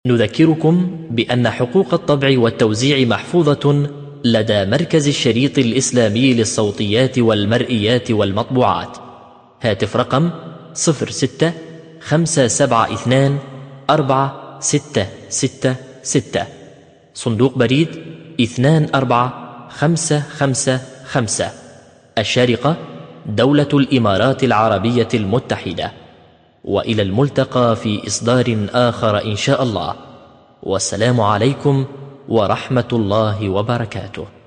نذكركم بأن حقوق الطبع والتوزيع محفوظة لدى مركز الشريط الإسلامي للصوتيات والمرئيات والمطبوعات. هاتف رقم 06-572-4666. صندوق بريد 24555. الشارقة دولة الإمارات العربية المتحدة. وإلى الملتقى في إصدار آخر إن شاء الله، والسلام عليكم ورحمة الله وبركاته.